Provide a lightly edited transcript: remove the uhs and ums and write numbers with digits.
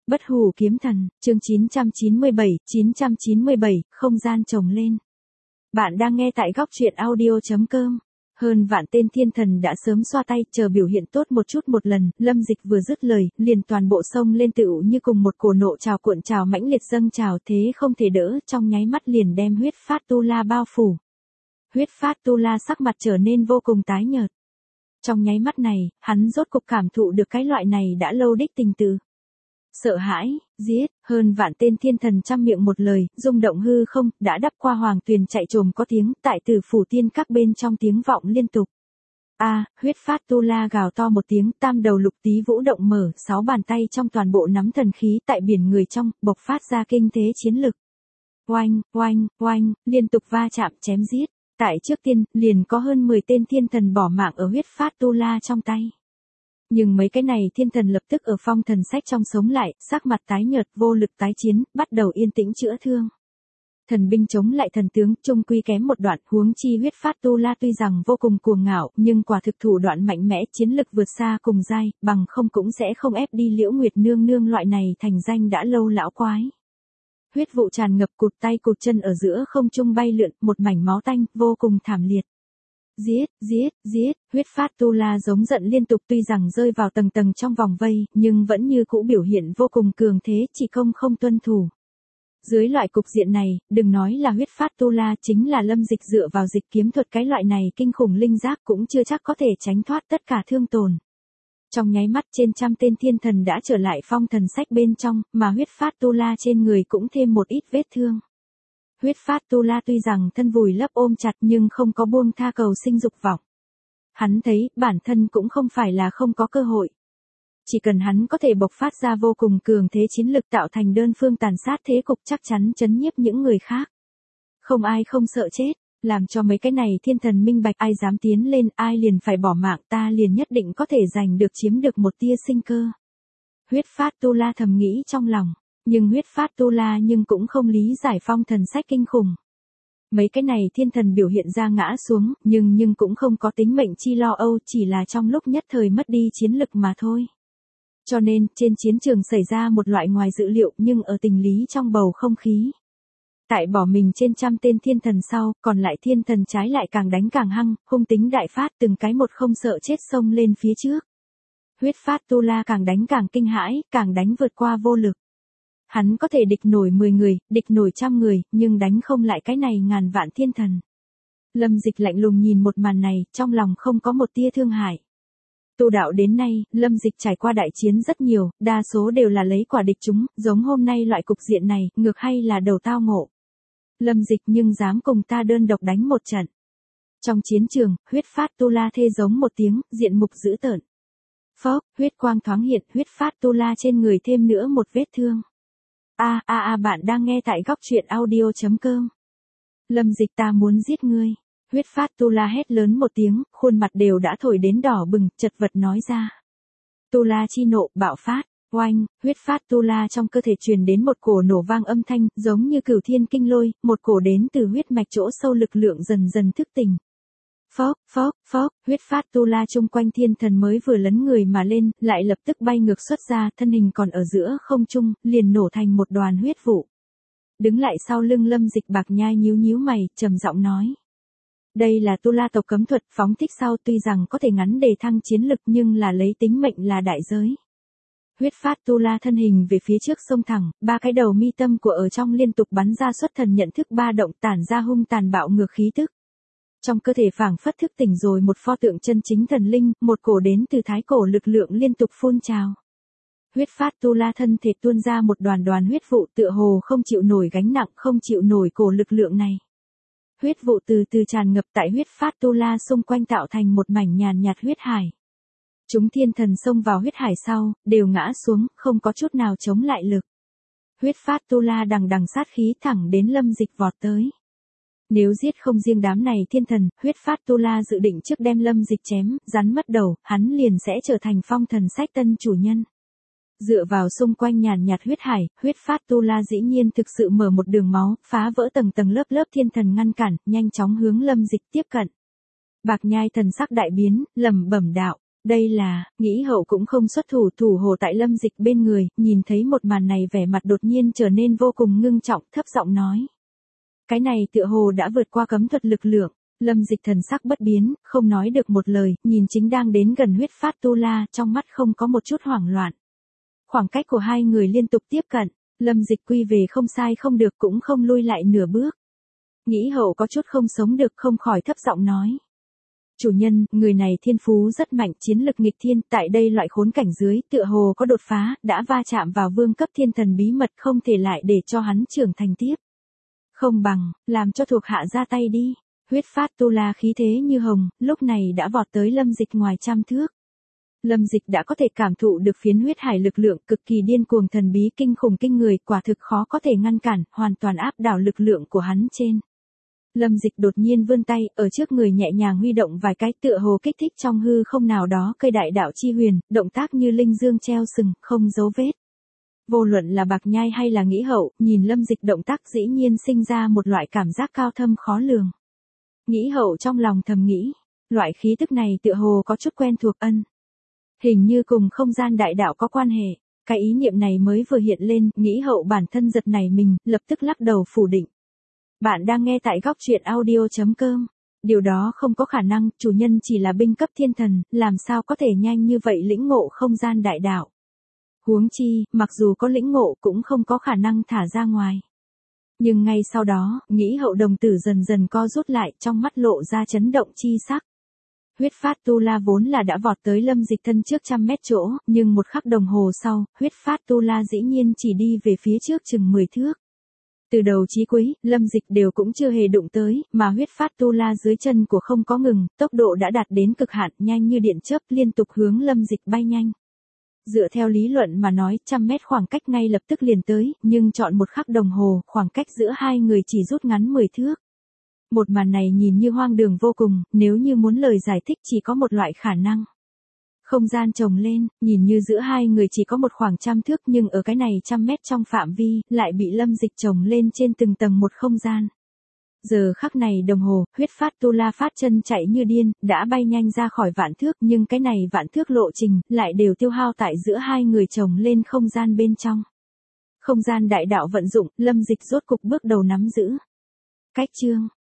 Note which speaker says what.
Speaker 1: Bất hủ kiếm thần, chương 997, không gian chồng lên. Bạn đang nghe tại góc truyện audio.com. Hơn vạn tên thiên thần đã sớm xoa tay chờ biểu hiện tốt một chút một lần, Lâm Dịch vừa dứt lời, liền toàn bộ sông lên tựu như cùng một cổ nộ trào cuộn trào mãnh liệt dâng trào thế không thể đỡ, trong nháy mắt liền đem huyết phát tu la bao phủ. Huyết phát tu la sắc mặt trở nên vô cùng tái nhợt. Trong nháy mắt này, hắn rốt cục cảm thụ được cái loại này đã lâu đích tình từ. Sợ hãi, giết, hơn vạn tên thiên thần trăm miệng một lời, rung động hư không, đã đắp qua hoàng tuyền chạy trồm có tiếng, tại tử phủ tiên các bên trong tiếng vọng liên tục. Huyết phát tu la gào to một tiếng, tam đầu lục tí vũ động mở, 6 bàn tay trong toàn bộ nắm thần khí tại biển người trong, bộc phát ra kinh thế chiến lực. Oanh, oanh, oanh, liên tục va chạm chém giết. Tại trước tiên, liền có hơn 10 tên thiên thần bỏ mạng ở huyết phát tu la trong tay. Nhưng mấy cái này thiên thần lập tức ở phong thần sách trong sống lại, sắc mặt tái nhợt vô lực tái chiến, bắt đầu yên tĩnh chữa thương. Thần binh chống lại thần tướng, trung quy kém một đoạn, huống chi huyết phát tu la tuy rằng vô cùng cuồng ngạo, nhưng quả thực thủ đoạn mạnh mẽ, chiến lực vượt xa cùng giai, bằng không cũng sẽ không ép đi Liễu Nguyệt nương nương loại này thành danh đã lâu lão quái. Huyết vụ tràn ngập, cụt tay cụt chân ở giữa không trung bay lượn, một mảnh máu tanh, vô cùng thảm liệt. Giết, giết, giết, huyết phát tu la giống giận liên tục tuy rằng rơi vào tầng tầng trong vòng vây, nhưng vẫn như cũ biểu hiện vô cùng cường thế, chỉ công không tuân thủ. Dưới loại cục diện này, đừng nói là huyết phát tu la, chính là Lâm Dịch dựa vào dịch kiếm thuật cái loại này kinh khủng linh giác cũng chưa chắc có thể tránh thoát tất cả thương tổn. Trong nháy mắt trên trăm tên thiên thần đã trở lại phong thần sách bên trong, mà huyết phát tu la trên người cũng thêm một ít vết thương. Huyết phát tu la tuy rằng thân vùi lấp ôm chặt nhưng không có buông tha cầu sinh dục vọng. Hắn thấy bản thân cũng không phải là không có cơ hội. Chỉ cần hắn có thể bộc phát ra vô cùng cường thế chiến lực tạo thành đơn phương tàn sát thế cục chắc chắn chấn nhiếp những người khác. Không ai không sợ chết, làm cho mấy cái này thiên thần minh bạch ai dám tiến lên ai liền phải bỏ mạng ta liền nhất định có thể giành được chiếm được một tia sinh cơ. Huyết phát tu la thầm nghĩ trong lòng. Nhưng huyết phát tu la nhưng cũng không lý giải phong thần sách kinh khủng. Mấy cái này thiên thần biểu hiện ra ngã xuống, nhưng cũng không có tính mệnh chi lo âu, chỉ là trong lúc nhất thời mất đi chiến lực mà thôi. Cho nên, trên chiến trường xảy ra một loại ngoài dự liệu nhưng ở tình lý trong bầu không khí. Tại bỏ mình trên trăm tên thiên thần sau, còn lại thiên thần trái lại càng đánh càng hăng, hung tính đại phát từng cái một không sợ chết xông lên phía trước. Huyết phát tu la càng đánh càng kinh hãi, càng đánh vượt qua vô lực. Hắn có thể địch nổi 10 người, địch nổi 100 người, nhưng đánh không lại cái này ngàn vạn thiên thần. Lâm Dịch lạnh lùng nhìn một màn này, trong lòng không có một tia thương hại. Tu đạo đến nay, Lâm Dịch trải qua đại chiến rất nhiều, đa số đều là lấy quả địch chúng, giống hôm nay loại cục diện này, ngược hay là đầu tao ngộ. Lâm Dịch nhưng dám cùng ta đơn độc đánh một trận. Trong chiến trường, huyết phát tu la thê giống một tiếng, diện mục dữ tợn. Phốc, huyết quang thoáng hiện, huyết phát tu la trên người thêm nữa một vết thương. Bạn đang nghe tại góc truyện audio.com. Lâm Dịch ta muốn giết ngươi. Huyết phát tu la hét lớn một tiếng, khuôn mặt đều đã thổi đến đỏ bừng, chật vật nói ra. Tu la chi nộ, bạo phát, oanh, huyết phát tu la trong cơ thể truyền đến một cổ nổ vang âm thanh, giống như cửu thiên kinh lôi, một cổ đến từ huyết mạch chỗ sâu lực lượng dần dần thức tỉnh. Phốc, phốc, phốc, huyết phát tu la chung quanh thiên thần mới vừa lấn người mà lên, lại lập tức bay ngược xuất ra, thân hình còn ở giữa không trung, liền nổ thành một đoàn huyết vụ. Đứng lại sau lưng Lâm Dịch Bạc Nhai nhíu mày, trầm giọng nói. Đây là tu la tộc cấm thuật, phóng thích sau tuy rằng có thể ngắn đề thăng chiến lực nhưng là lấy tính mệnh là đại giới. Huyết phát tu la thân hình về phía trước xông thẳng, 3 cái đầu mi tâm của ở trong liên tục bắn ra xuất thần nhận thức ba động tản ra hung tàn bạo ngược khí tức. Trong cơ thể phảng phất thức tỉnh rồi một pho tượng chân chính thần linh, một cổ đến từ thái cổ lực lượng liên tục phun trào. Huyết phát tu la thân thể tuôn ra một đoàn huyết vụ tựa hồ không chịu nổi gánh nặng, không chịu nổi cổ lực lượng này. Huyết vụ từ từ tràn ngập tại huyết phát tu la xung quanh tạo thành một mảnh nhàn nhạt huyết hải. Chúng thiên thần xông vào huyết hải sau, đều ngã xuống, không có chút nào chống lại lực. Huyết phát tu la đằng sát khí thẳng đến Lâm Dịch vọt tới. Nếu giết không riêng đám này thiên thần, huyết phát tu la dự định trước đem Lâm Dịch chém, rắn mất đầu, hắn liền sẽ trở thành phong thần sách tân chủ nhân. Dựa vào xung quanh nhàn nhạt huyết hải, huyết phát tu la dĩ nhiên thực sự mở một đường máu, phá vỡ tầng lớp thiên thần ngăn cản, nhanh chóng hướng Lâm Dịch tiếp cận. Bạc Nhai thần sắc đại biến, lẩm bẩm đạo, Đây là, nghĩ hậu cũng không xuất thủ, thủ hồ tại Lâm Dịch bên người, nhìn thấy một màn này vẻ mặt đột nhiên trở nên vô cùng ngưng trọng, thấp giọng nói. Cái này tựa hồ đã vượt qua cấm thuật lực lượng. Lâm Dịch thần sắc bất biến, không nói được một lời, nhìn chính đang đến gần huyết phát tu la, trong mắt không có một chút hoảng loạn. Khoảng cách của hai người liên tục tiếp cận, Lâm Dịch quy về không sai không được cũng không lui lại nửa bước. Nghĩ hậu có chút không sống được, không khỏi thấp giọng nói. Chủ nhân, người này thiên phú rất mạnh, chiến lực nghịch thiên, tại đây loại khốn cảnh dưới, tựa hồ có đột phá, đã va chạm vào vương cấp thiên thần bí mật, không thể lại để cho hắn trưởng thành tiếp. Không bằng, làm cho thuộc hạ ra tay đi. Huyết phát tu la khí thế như hồng, lúc này đã vọt tới Lâm Dịch ngoài trăm thước. Lâm Dịch đã có thể cảm thụ được phiến huyết hải lực lượng cực kỳ điên cuồng thần bí kinh khủng kinh người, quả thực khó có thể ngăn cản, hoàn toàn áp đảo lực lượng của hắn trên. Lâm Dịch đột nhiên vươn tay, ở trước người nhẹ nhàng huy động vài cái, tựa hồ kích thích trong hư không nào đó cây đại đạo chi huyền, động tác như linh dương treo sừng, không dấu vết. Vô luận là Bạc Nhai hay là Nghĩ Hậu, nhìn Lâm Dịch động tác dĩ nhiên sinh ra một loại cảm giác cao thâm khó lường. Nghĩ Hậu trong lòng thầm nghĩ, loại khí tức này tựa hồ có chút quen thuộc, hình như cùng không gian đại đạo có quan hệ. Cái ý niệm này mới vừa hiện lên, Nghĩ Hậu bản thân giật nảy mình, lập tức lắc đầu phủ định. Bạn đang nghe tại góc truyện audio.com. Điều đó không có khả năng, chủ nhân chỉ là binh cấp thiên thần, làm sao có thể nhanh như vậy lĩnh ngộ không gian đại đạo. Huống chi, mặc dù có lĩnh ngộ cũng không có khả năng thả ra ngoài. Nhưng ngay sau đó, Nghĩ Hậu đồng tử dần dần co rút lại, trong mắt lộ ra chấn động chi sắc. Huyết phát tu la vốn là đã vọt tới Lâm Dịch thân trước 100 mét chỗ, nhưng một khắc đồng hồ sau, huyết phát tu la dĩ nhiên chỉ đi về phía trước chừng 10 thước. Từ đầu chí cuối, Lâm Dịch đều cũng chưa hề đụng tới, mà huyết phát tu la dưới chân của không có ngừng, tốc độ đã đạt đến cực hạn, nhanh như điện chớp liên tục hướng Lâm Dịch bay nhanh. Dựa theo lý luận mà nói, 100 mét khoảng cách ngay lập tức liền tới, nhưng chọn một khắc đồng hồ, khoảng cách giữa hai người chỉ rút ngắn 10 thước. Một màn này nhìn như hoang đường vô cùng, nếu như muốn lời giải thích chỉ có một loại khả năng. Không gian chồng lên, nhìn như giữa hai người chỉ có một khoảng 100 thước, nhưng ở cái này 100 mét trong phạm vi, lại bị Lâm Dịch chồng lên trên từng tầng một không gian. Giờ khắc này đồng hồ, huyết phát tu la phát chân chạy như điên, đã bay nhanh ra khỏi vạn thước, nhưng cái này vạn thước lộ trình, lại đều tiêu hao tại giữa hai người chồng lên không gian bên trong. Không gian đại đạo vận dụng, Lâm Dịch rốt cục bước đầu nắm giữ. Cách chương